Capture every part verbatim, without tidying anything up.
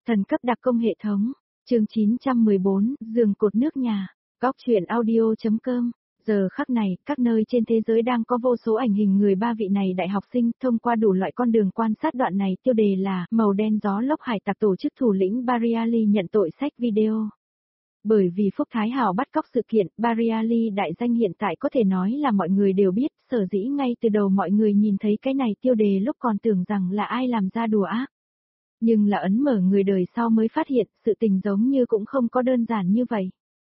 Thần cấp đặc công hệ thống, chương chín trăm mười bốn, giường cột nước nhà, góc truyện audio.com. Giờ khắc này, các nơi trên thế giới đang có vô số ảnh hình người ba vị này đại học sinh, thông qua đủ loại con đường quan sát đoạn này, tiêu đề là màu đen gió lốc hải tặc tổ chức thủ lĩnh Bariali nhận tội sách video. Bởi vì Phúc Thái Hào bắt cóc sự kiện, Bariali đại danh hiện tại có thể nói là mọi người đều biết, sở dĩ ngay từ đầu mọi người nhìn thấy cái này tiêu đề lúc còn tưởng rằng là ai làm ra đùa ác. Nhưng là ấn mở người đời sau mới phát hiện, sự tình giống như cũng không có đơn giản như vậy.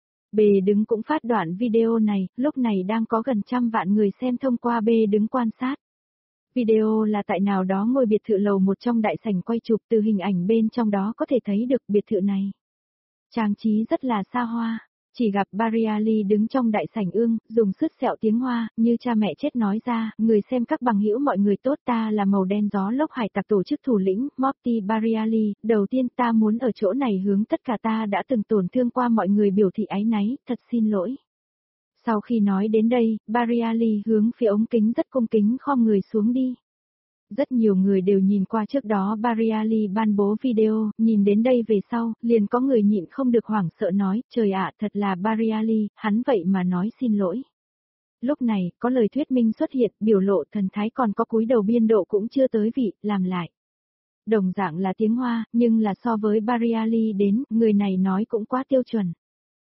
Bề đứng cũng phát đoạn video này, lúc này đang có gần trăm vạn người xem thông qua bề đứng quan sát. Video là tại nào đó ngôi biệt thự lầu một trong đại sảnh quay chụp, từ hình ảnh bên trong đó có thể thấy được biệt thự này trang trí rất là xa hoa, chỉ gặp Bariali đứng trong đại sảnh ương, dùng sứt sẹo tiếng Hoa, như cha mẹ chết nói ra, người xem các bằng hữu mọi người tốt, ta là màu đen gió lốc hải tặc tổ chức thủ lĩnh, Morty Bariali, đầu tiên ta muốn ở chỗ này hướng tất cả ta đã từng tổn thương qua mọi người biểu thị áy náy, thật xin lỗi. Sau khi nói đến đây, Bariali hướng phía ống kính rất cung kính khom người xuống đi. Rất nhiều người đều nhìn qua trước đó Bariali ban bố video, nhìn đến đây về sau, liền có người nhịn không được hoảng sợ nói, trời ạ, thật là Bariali, hắn vậy mà nói xin lỗi. Lúc này, có lời thuyết minh xuất hiện, biểu lộ thần thái còn có cúi đầu biên độ cũng chưa tới vị, làm lại. Đồng dạng là tiếng Hoa, nhưng là so với Bariali đến, người này nói cũng quá tiêu chuẩn.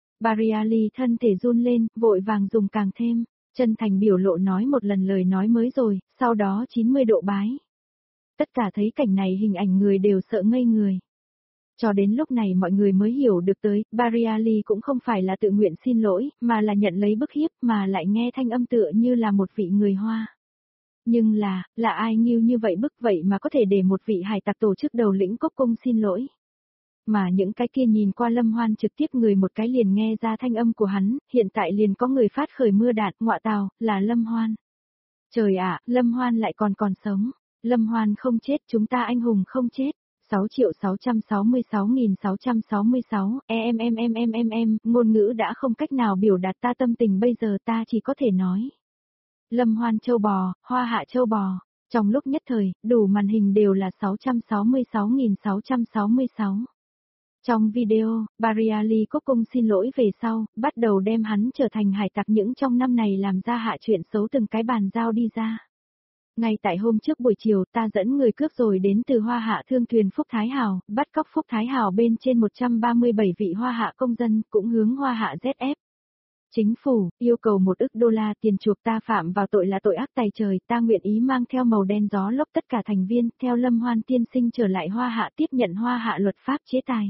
Bariali thân thể run lên, vội vàng dùng càng thêm. Chân thành biểu lộ nói một lần lời nói mới rồi, sau đó chín mươi độ bái. Tất cả thấy cảnh này hình ảnh người đều sợ ngây người. Cho đến lúc này mọi người mới hiểu được tới, Bariali cũng không phải là tự nguyện xin lỗi, mà là nhận lấy bức hiếp, mà lại nghe thanh âm tựa như là một vị người Hoa. Nhưng là, là ai nghiêu như vậy bức vậy mà có thể để một vị hải tặc tổ chức đầu lĩnh cốc cung xin lỗi. Mà những cái kia nhìn qua Lâm Hoan trực tiếp người một cái liền nghe ra thanh âm của hắn, hiện tại liền có người phát khởi mưa đạn, ngọa tào, là Lâm Hoan. Trời ạ, Lâm Hoan lại còn còn sống, Lâm Hoan không chết, chúng ta anh hùng không chết. sáu triệu sáu trăm sáu mươi sáu nghìn sáu trăm sáu mươi sáu, em em em em em em, ngôn ngữ đã không cách nào biểu đạt ta tâm tình bây giờ, ta chỉ có thể nói. Lâm Hoan châu bò, hoa hạ châu bò, trong lúc nhất thời, đủ màn hình đều là sáu trăm sáu mươi sáu nghìn sáu trăm sáu mươi sáu. Trong video, Bariali cốc cung xin lỗi về sau, bắt đầu đem hắn trở thành hải tặc những trong năm này làm ra hạ chuyện xấu từng cái bàn giao đi ra. Ngay tại hôm trước buổi chiều ta dẫn người cướp rồi đến từ Hoa Hạ thương thuyền Phúc Thái Hào, bắt cóc Phúc Thái Hào bên trên một trăm ba mươi bảy vị Hoa Hạ công dân, cũng hướng Hoa Hạ dét ép. Chính phủ, yêu cầu một ức đô la tiền chuộc ta phạm vào tội là tội ác tày trời, ta nguyện ý mang theo màu đen gió lốc tất cả thành viên, theo Lâm Hoan tiên sinh trở lại Hoa Hạ tiếp nhận Hoa Hạ luật pháp chế tài.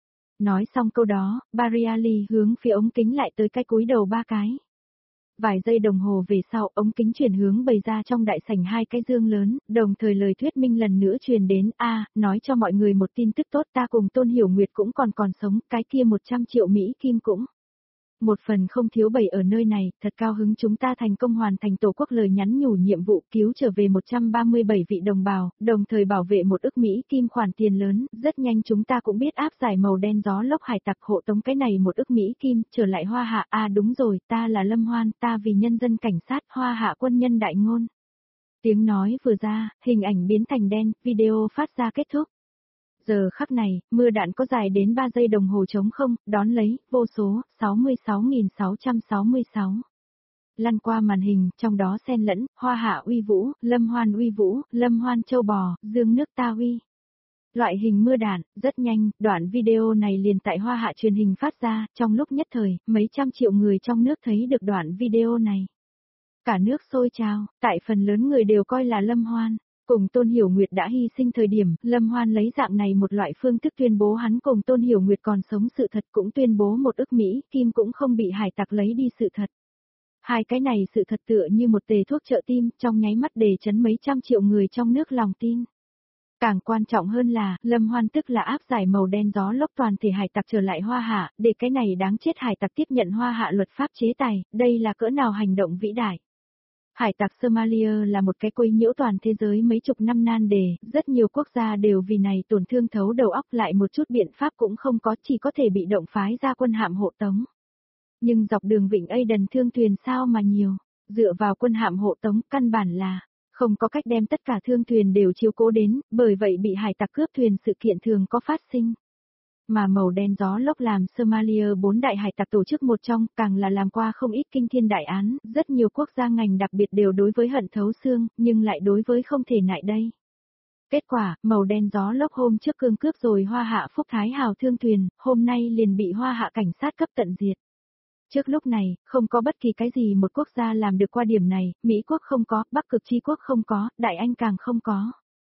Nói xong câu đó, Bariali hướng phía ống kính lại tới cái cúi đầu ba cái. Vài giây đồng hồ về sau, ống kính chuyển hướng bày ra trong đại sảnh hai cái dương lớn, đồng thời lời thuyết minh lần nữa truyền đến, a nói cho mọi người một tin tức tốt, ta cùng Tôn Hiểu Nguyệt cũng còn còn sống, cái kia một trăm triệu Mỹ Kim cũng. Một phần không thiếu bày ở nơi này, thật cao hứng chúng ta thành công hoàn thành tổ quốc lời nhắn nhủ nhiệm vụ cứu trở về một trăm ba mươi bảy vị đồng bào, đồng thời bảo vệ một ức Mỹ Kim khoản tiền lớn, rất nhanh chúng ta cũng biết áp giải màu đen gió lốc hải tặc hộ tống cái này một ức Mỹ Kim, trở lại Hoa Hạ, à đúng rồi, ta là Lâm Hoan, ta vì nhân dân cảnh sát, Hoa Hạ quân nhân đại ngôn. Tiếng nói vừa ra, hình ảnh biến thành đen, video phát ra kết thúc. Giờ khắc này, mưa đạn có dài đến ba giây đồng hồ trống không, đón lấy, vô số, sáu mươi sáu nghìn sáu trăm sáu mươi sáu. Lăn qua màn hình, trong đó xen lẫn, Hoa Hạ uy vũ, Lâm Hoan uy vũ, Lâm Hoan châu bò, dương nước ta uy. Loại hình mưa đạn, rất nhanh, đoạn video này liền tại Hoa Hạ truyền hình phát ra, trong lúc nhất thời, mấy trăm triệu người trong nước thấy được đoạn video này. Cả nước sôi trào, tại phần lớn người đều coi là Lâm Hoan. Cùng Tôn Hiểu Nguyệt đã hy sinh thời điểm, Lâm Hoan lấy dạng này một loại phương thức tuyên bố hắn cùng Tôn Hiểu Nguyệt còn sống sự thật, cũng tuyên bố một ức Mỹ Kim cũng không bị hải tặc lấy đi sự thật. Hai cái này sự thật tựa như một tề thuốc trợ tim, trong nháy mắt đề chấn mấy trăm triệu người trong nước lòng tin. Càng quan trọng hơn là, Lâm Hoan tức là áp giải màu đen gió lốc toàn thể hải tặc trở lại Hoa Hạ, để cái này đáng chết hải tặc tiếp nhận Hoa Hạ luật pháp chế tài, đây là cỡ nào hành động vĩ đại. Hải tặc Somalia là một cái quấy nhiễu toàn thế giới mấy chục năm nan đề, rất nhiều quốc gia đều vì này tổn thương thấu đầu óc, lại một chút biện pháp cũng không có, chỉ có thể bị động phái ra quân hạm hộ tống. Nhưng dọc đường Vịnh Aden thương thuyền sao mà nhiều, dựa vào quân hạm hộ tống căn bản là không có cách đem tất cả thương thuyền đều chiếu cố đến, bởi vậy bị hải tặc cướp thuyền sự kiện thường có phát sinh. Mà màu đen gió lốc làm Somalia bốn đại hải tặc tổ chức một trong, càng là làm qua không ít kinh thiên đại án, rất nhiều quốc gia ngành đặc biệt đều đối với hận thấu xương, nhưng lại đối với không thể nại đây. Kết quả, màu đen gió lốc hôm trước cương cướp rồi Hoa Hạ Phúc Thái Hào thương thuyền, hôm nay liền bị Hoa Hạ cảnh sát cấp tận diệt. Trước lúc này, không có bất kỳ cái gì một quốc gia làm được qua điểm này, Mỹ quốc không có, Bắc cực chi quốc không có, Đại Anh càng không có.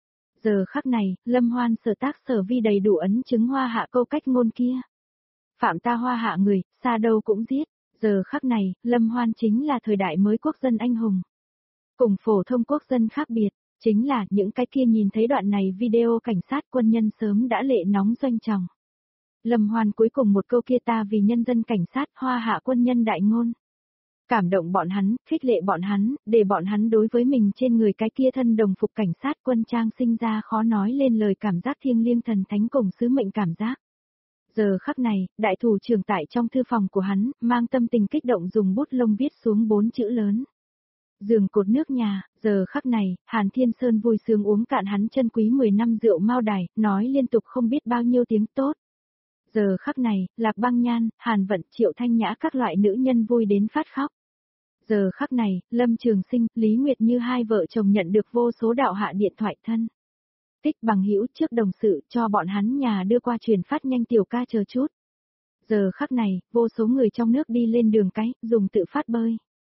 Giờ khắc này, Lâm Hoan sở tác sở vi đầy đủ ấn chứng Hoa Hạ câu cách ngôn kia. Phạm ta Hoa Hạ người, xa đâu cũng giết. Giờ khắc này, Lâm Hoan chính là thời đại mới quốc dân anh hùng. Cùng phổ thông quốc dân khác biệt, chính là những cái kia nhìn thấy đoạn này video cảnh sát quân nhân sớm đã lệ nóng doanh trọng. Lâm Hoan cuối cùng một câu kia ta vì nhân dân cảnh sát Hoa Hạ quân nhân đại ngôn. Cảm động bọn hắn, khích lệ bọn hắn, để bọn hắn đối với mình trên người cái kia thân đồng phục cảnh sát quân trang sinh ra khó nói lên lời cảm giác thiêng liêng thần thánh cùng sứ mệnh cảm giác. Giờ khắc này, đại thủ trưởng tại trong thư phòng của hắn, mang tâm tình kích động dùng bút lông viết xuống bốn chữ lớn. Giường cột nước nhà, giờ khắc này, Hàn Thiên Sơn vui sướng uống cạn hắn chân quý mười năm rượu mao đài, nói liên tục không biết bao nhiêu tiếng tốt. Giờ khắc này, Lạc Băng Nhan, Hàn Vận, Triệu Thanh Nhã các loại nữ nhân vui đến phát khóc. Giờ khắc này, Lâm Trường Sinh, Lý Nguyệt Như hai vợ chồng nhận được vô số đạo hạ điện thoại thân. Tích bằng hữu trước đồng sự cho bọn hắn nhà đưa qua truyền phát nhanh tiểu ca chờ chút. Giờ khắc này, vô số người trong nước đi lên đường cái, dùng tự phát bơi.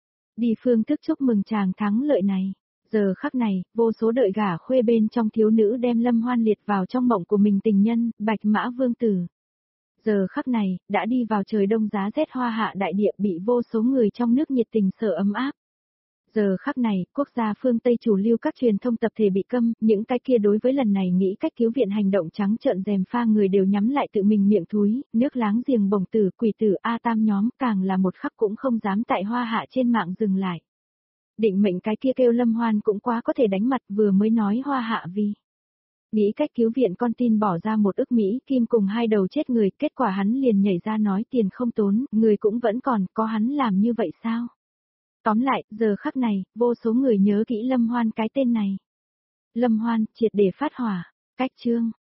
Đi phương thức chúc mừng chàng thắng lợi này. Giờ khắc này, vô số đợi gả khuê bên trong thiếu nữ đem Lâm Hoan liệt vào trong mộng của mình tình nhân, Bạch Mã Vương Tử. Giờ khắc này, đã đi vào trời đông giá rét Hoa Hạ đại địa bị vô số người trong nước nhiệt tình sợ ấm áp. Giờ khắc này, quốc gia phương Tây chủ lưu các truyền thông tập thể bị câm, những cái kia đối với lần này nghĩ cách cứu viện hành động trắng trợn rèm pha người đều nhắm lại tự mình miệng thúi, nước láng giềng bổng tử, quỷ tử A Tam nhóm càng là một khắc cũng không dám tại Hoa Hạ trên mạng dừng lại. Định mệnh cái kia kêu Lâm Hoan cũng quá có thể đánh mặt vừa mới nói Hoa Hạ vì. Nghĩ cách cứu viện con tin bỏ ra một ức Mỹ kim cùng hai đầu chết người, kết quả hắn liền nhảy ra nói tiền không tốn, người cũng vẫn còn, có hắn làm như vậy sao? Tóm lại, giờ khắc này, vô số người nhớ kỹ Lâm Hoan cái tên này. Lâm Hoan, triệt để phát hỏa, cách chương.